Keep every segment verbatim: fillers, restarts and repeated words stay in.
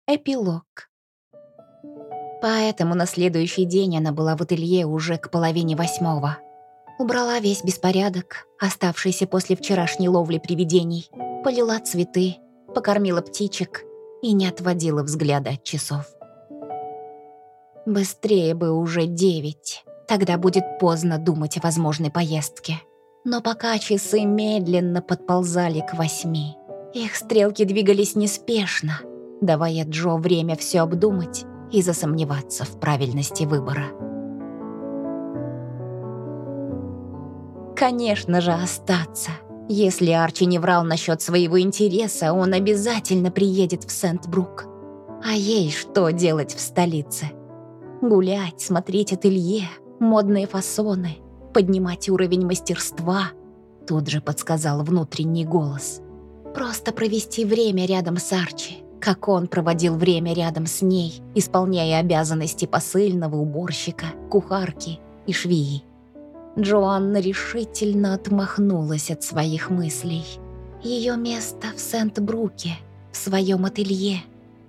Эпилог. Поэтому на следующий день она была в ателье уже к половине восьмого. Убрала весь беспорядок, оставшийся после вчерашней ловли привидений, полила цветы, покормила птичек и не отводила взгляда от часов. Быстрее бы уже девять, тогда будет поздно думать о возможной поездке. Но пока часы медленно подползали к восьми, их стрелки двигались неспешно, давая Джо время все обдумать и засомневаться в правильности выбора. Конечно же, остаться. Если Арчи не врал насчет своего интереса, он обязательно приедет в Сент-Брук. А ей что делать в столице? Гулять, смотреть ателье, модные фасоны, поднимать уровень мастерства, тут же подсказал внутренний голос. Просто провести время рядом с Арчи, как он проводил время рядом с ней, исполняя обязанности посыльного, уборщика, кухарки и швеи. Джоанна решительно отмахнулась от своих мыслей. Ее место в Сент-Бруке, в своем ателье.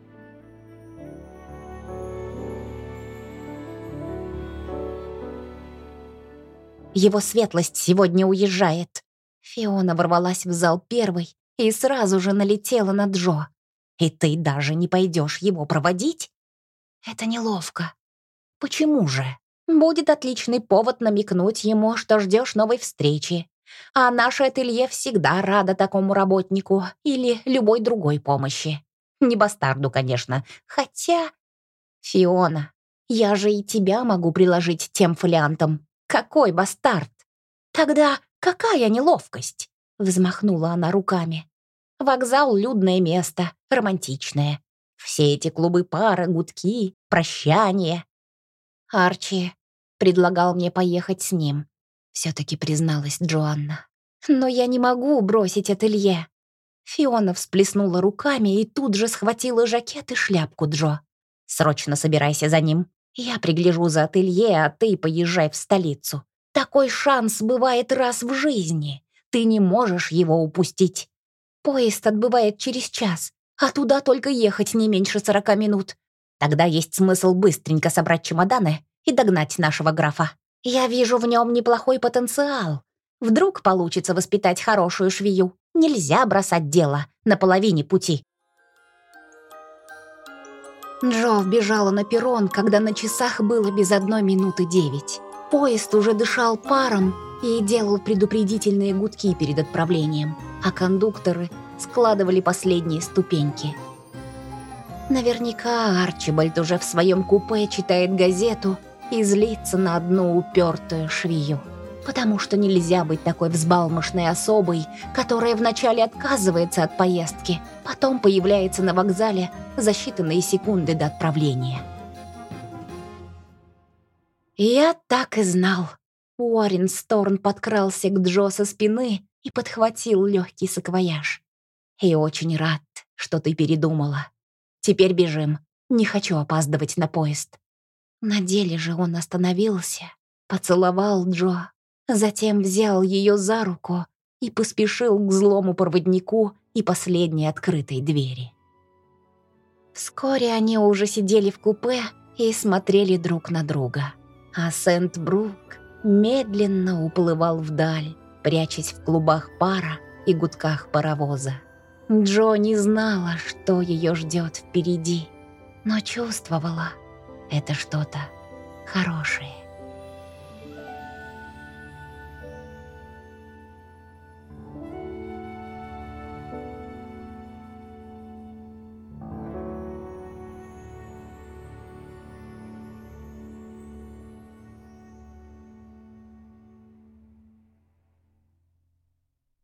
Его светлость сегодня уезжает. Фиона ворвалась в зал первой и сразу же налетела на Джо. И ты даже не пойдешь его проводить? Это неловко. Почему же? Будет отличный повод намекнуть ему, что ждешь новой встречи. А наше ателье всегда радо такому работнику или любой другой помощи. Не бастарду, конечно, хотя... Фиона, я же и тебя могу приложить тем фолиантом. Какой бастард? Тогда какая неловкость? Взмахнула она руками. Вокзал — людное место, романтичное. Все эти клубы пара, гудки, прощания. Арчи предлагал мне поехать с ним. Все-таки призналась Джоанна. Но я не могу бросить ателье. Фиона всплеснула руками и тут же схватила жакет и шляпку Джо. Срочно собирайся за ним. Я пригляжу за ателье, а ты поезжай в столицу. Такой шанс бывает раз в жизни. Ты не можешь его упустить. Поезд отбывает через час, а туда только ехать не меньше сорока минут. Тогда есть смысл быстренько собрать чемоданы и догнать нашего графа. Я вижу в нем неплохой потенциал. Вдруг получится воспитать хорошую швею. Нельзя бросать дело на половине пути. Джо вбежала на перрон, когда на часах было без одной минуты девять. Поезд уже дышал паром и делал предупредительные гудки перед отправлением, а кондукторы складывали последние ступеньки. Наверняка Арчибальд уже в своем купе читает газету и злится на одну упертую швею. Потому что нельзя быть такой взбалмошной особой, которая вначале отказывается от поездки, потом появляется на вокзале за считанные секунды до отправления. Я так и знал. Уоррен Сторн подкрался к Джо со спины и подхватил легкий саквояж. И очень рад, что ты передумала. Теперь бежим. Не хочу опаздывать на поезд. На деле же он остановился, поцеловал Джо, затем взял ее за руку и поспешил к злому проводнику и последней открытой двери. Вскоре они уже сидели в купе и смотрели друг на друга, а Сент-Брук медленно уплывал вдаль, прячась в клубах пара и гудках паровоза. Джо не знала, что ее ждет впереди, но чувствовала — это что-то хорошее.